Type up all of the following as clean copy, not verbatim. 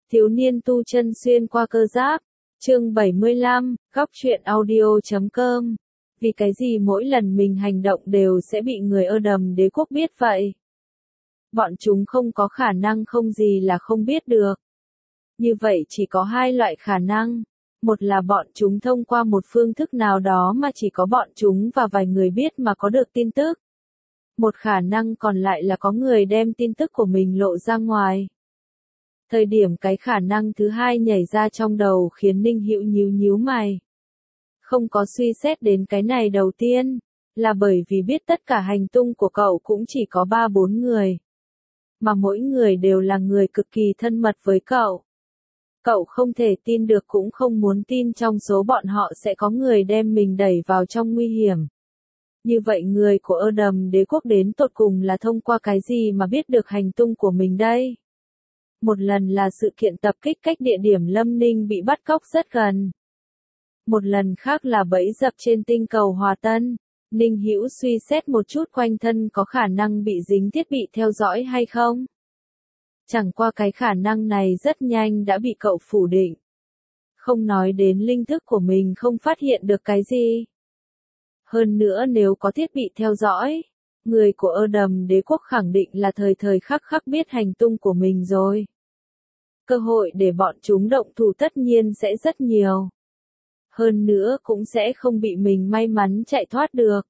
Thiếu niên tu chân xuyên qua cơ giáp, chương 75, góc truyện audio.com. Vì cái gì mỗi lần mình hành động đều sẽ bị người Đầm đế quốc biết vậy? Bọn chúng không có khả năng không gì là không biết được. Như vậy chỉ có hai loại khả năng. Một là bọn chúng thông qua một phương thức nào đó mà chỉ có bọn chúng và vài người biết mà có được tin tức. Một khả năng còn lại là có người đem tin tức của mình lộ ra ngoài. Thời điểm cái khả năng thứ hai nhảy ra trong đầu khiến Ninh Hữu nhíu mày. Không có suy xét đến cái này đầu tiên, là bởi vì biết tất cả hành tung của cậu cũng chỉ có 3-4 người. Mà mỗi người đều là người cực kỳ thân mật với cậu. Cậu không thể tin được cũng không muốn tin trong số bọn họ sẽ có người đem mình đẩy vào trong nguy hiểm. Như vậy người của Đầm đế quốc đến tột cùng là thông qua cái gì mà biết được hành tung của mình đây? Một lần là sự kiện tập kích cách địa điểm Lâm Ninh bị bắt cóc rất gần. Một lần khác là bẫy dập trên tinh cầu Hòa Tân. Ninh Hữu suy xét một chút quanh thân có khả năng bị dính thiết bị theo dõi hay không. Chẳng qua cái khả năng này rất nhanh đã bị cậu phủ định. Không nói đến linh thức của mình không phát hiện được cái gì. Hơn nữa nếu có thiết bị theo dõi, người của Đầm đế quốc khẳng định là thời thời khắc khắc biết hành tung của mình rồi. Cơ hội để bọn chúng động thủ tất nhiên sẽ rất nhiều. Hơn nữa cũng sẽ không bị mình may mắn chạy thoát được.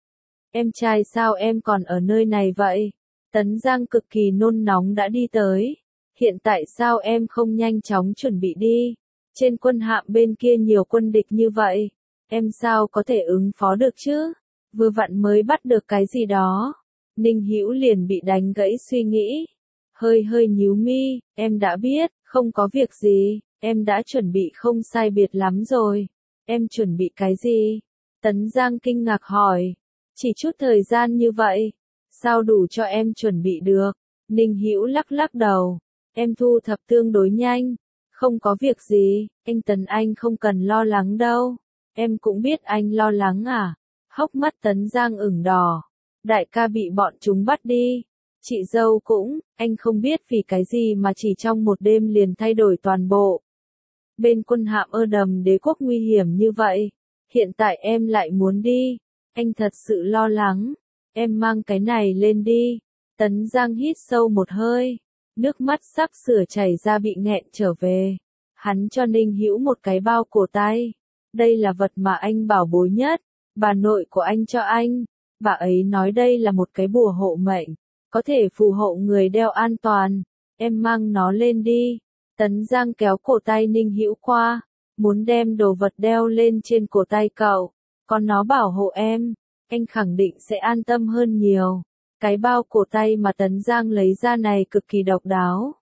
Em trai sao em còn ở nơi này vậy? Tấn Giang cực kỳ nôn nóng đã đi tới. Hiện tại sao em không nhanh chóng chuẩn bị đi? Trên quân hạm bên kia nhiều quân địch như vậy. Em sao có thể ứng phó được chứ? Vừa vặn mới bắt được cái gì đó. Ninh Hữu liền bị đánh gãy suy nghĩ. Hơi nhíu mi, em đã biết, không có việc gì, em đã chuẩn bị không sai biệt lắm rồi. Em chuẩn bị cái gì? Tấn Giang kinh ngạc hỏi. Chỉ chút thời gian như vậy, sao đủ cho em chuẩn bị được? Ninh Hữu lắc đầu. Em thu thập tương đối nhanh, không có việc gì, anh Tấn anh không cần lo lắng đâu. Em cũng biết anh lo lắng à? Hốc mắt Tấn Giang ửng đỏ. Đại ca bị bọn chúng bắt đi. Chị dâu cũng, anh không biết vì cái gì mà chỉ trong một đêm liền thay đổi toàn bộ. Bên quân hạm Đầm đế quốc nguy hiểm như vậy. Hiện tại em lại muốn đi. Anh thật sự lo lắng. Em mang cái này lên đi. Tấn Giang hít sâu một hơi. Nước mắt sắp sửa chảy ra bị nghẹn trở về. Hắn cho Ninh Hữu một cái bao cổ tay. Đây là vật mà anh bảo bối nhất. Bà nội của anh cho anh. Bà ấy nói đây là một cái bùa hộ mệnh. Có thể phù hộ người đeo an toàn. Em mang nó lên đi. Tấn Giang kéo cổ tay Ninh Hữu qua. Muốn đem đồ vật đeo lên trên cổ tay cậu. Còn nó bảo hộ em. Anh khẳng định sẽ an tâm hơn nhiều. Cái bao cổ tay mà Tấn Giang lấy ra này cực kỳ độc đáo.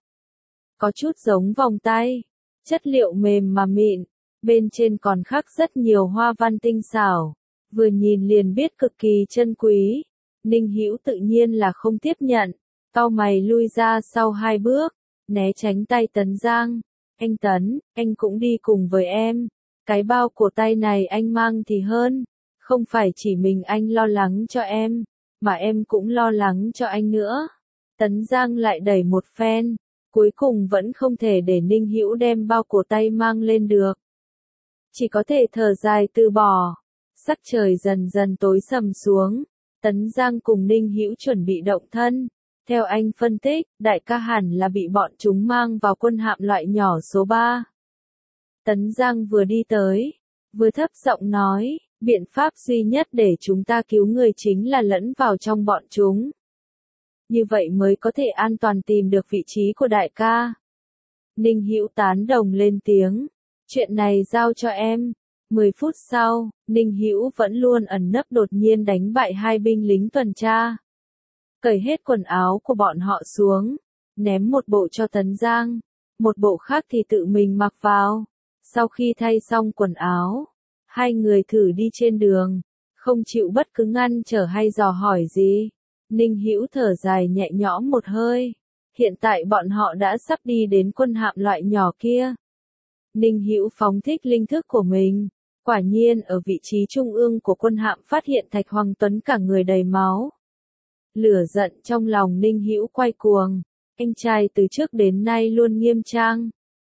Có chút giống vòng tay. Chất liệu mềm mà mịn. Bên trên còn khắc rất nhiều hoa văn tinh xảo. Vừa nhìn liền biết cực kỳ chân quý. Ninh Hữu tự nhiên là không tiếp nhận. Cau mày lui ra sau 2 bước. Né tránh tay Tấn Giang. Anh Tấn, anh cũng đi cùng với em. Cái bao cổ tay này anh mang thì hơn. Không phải chỉ mình anh lo lắng cho em, mà em cũng lo lắng cho anh nữa. Tấn Giang lại đẩy một phen. Cuối cùng vẫn không thể để Ninh Hữu đem bao cổ tay mang lên được. Chỉ có thể thở dài từ bỏ. Sắc trời dần dần tối sầm xuống. Tấn Giang cùng Ninh Hữu chuẩn bị động thân. Theo anh phân tích, đại ca hẳn là bị bọn chúng mang vào quân hạm loại nhỏ số 3. Tấn Giang vừa đi tới, vừa thấp giọng nói, biện pháp duy nhất để chúng ta cứu người chính là lẫn vào trong bọn chúng. Như vậy mới có thể an toàn tìm được vị trí của đại ca. Ninh Hữu tán đồng lên tiếng, chuyện này giao cho em. 10 phút sau, Ninh Hữu vẫn luôn ẩn nấp đột nhiên đánh bại 2 binh lính tuần tra. Cởi hết quần áo của bọn họ xuống, ném một bộ cho Tấn Giang, một bộ khác thì tự mình mặc vào. Sau khi thay xong quần áo, hai người thử đi trên đường, không chịu bất cứ ngăn trở hay dò hỏi gì. Ninh Hữu thở dài nhẹ nhõm một hơi. Hiện tại bọn họ đã sắp đi đến quân hạm loại nhỏ kia. Ninh Hữu phóng thích linh thức của mình. Quả nhiên ở vị trí trung ương của quân hạm phát hiện Thạch Hoàng Tuấn cả người đầy máu. Lửa giận trong lòng Ninh Hữu quay cuồng. Anh trai từ trước đến nay luôn nghiêm trang.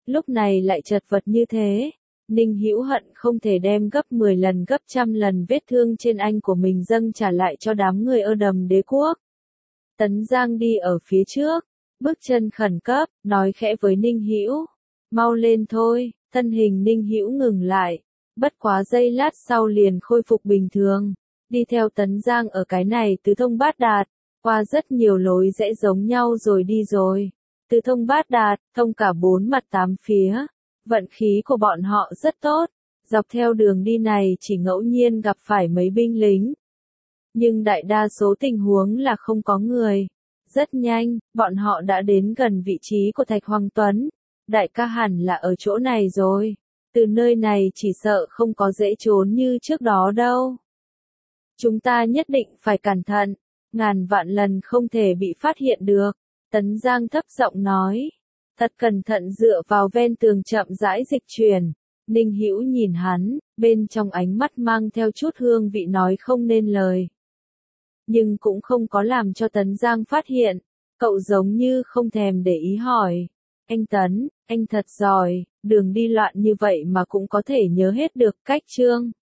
lúc này lại chật vật như thế. Ninh Hữu hận không thể đem gấp 10 lần gấp trăm lần vết thương trên anh của mình dâng trả lại cho đám người ơ đầm đế quốc. Tấn Giang đi ở phía trước, bước chân khẩn cấp, nói khẽ với Ninh Hữu, mau lên thôi. Thân hình Ninh Hữu ngừng lại, bất quá giây lát sau liền khôi phục bình thường, đi theo Tấn Giang ở cái này tứ thông bát đạt, qua rất nhiều lối rẽ giống nhau rồi đi rồi. Tứ thông bát đạt, thông cả bốn mặt tám phía, vận khí của bọn họ rất tốt, dọc theo đường đi này chỉ ngẫu nhiên gặp phải mấy binh lính. Nhưng đại đa số tình huống là không có người. Rất nhanh, bọn họ đã đến gần vị trí của Thạch Hoàng Tuấn. Đại ca hẳn là ở chỗ này rồi. Từ nơi này chỉ sợ không có dễ trốn như trước đó đâu. Chúng ta nhất định phải cẩn thận, ngàn vạn lần không thể bị phát hiện được. Tấn Giang thấp giọng nói. Thật cẩn thận dựa vào ven tường chậm rãi dịch chuyển. Ninh Hữu nhìn hắn, bên trong ánh mắt mang theo chút hương vị nói không nên lời. Nhưng cũng không có làm cho Tấn Giang phát hiện. Cậu giống như không thèm để ý hỏi. Anh Tấn, anh thật giỏi, đường đi loạn như vậy mà cũng có thể nhớ hết được cách chương.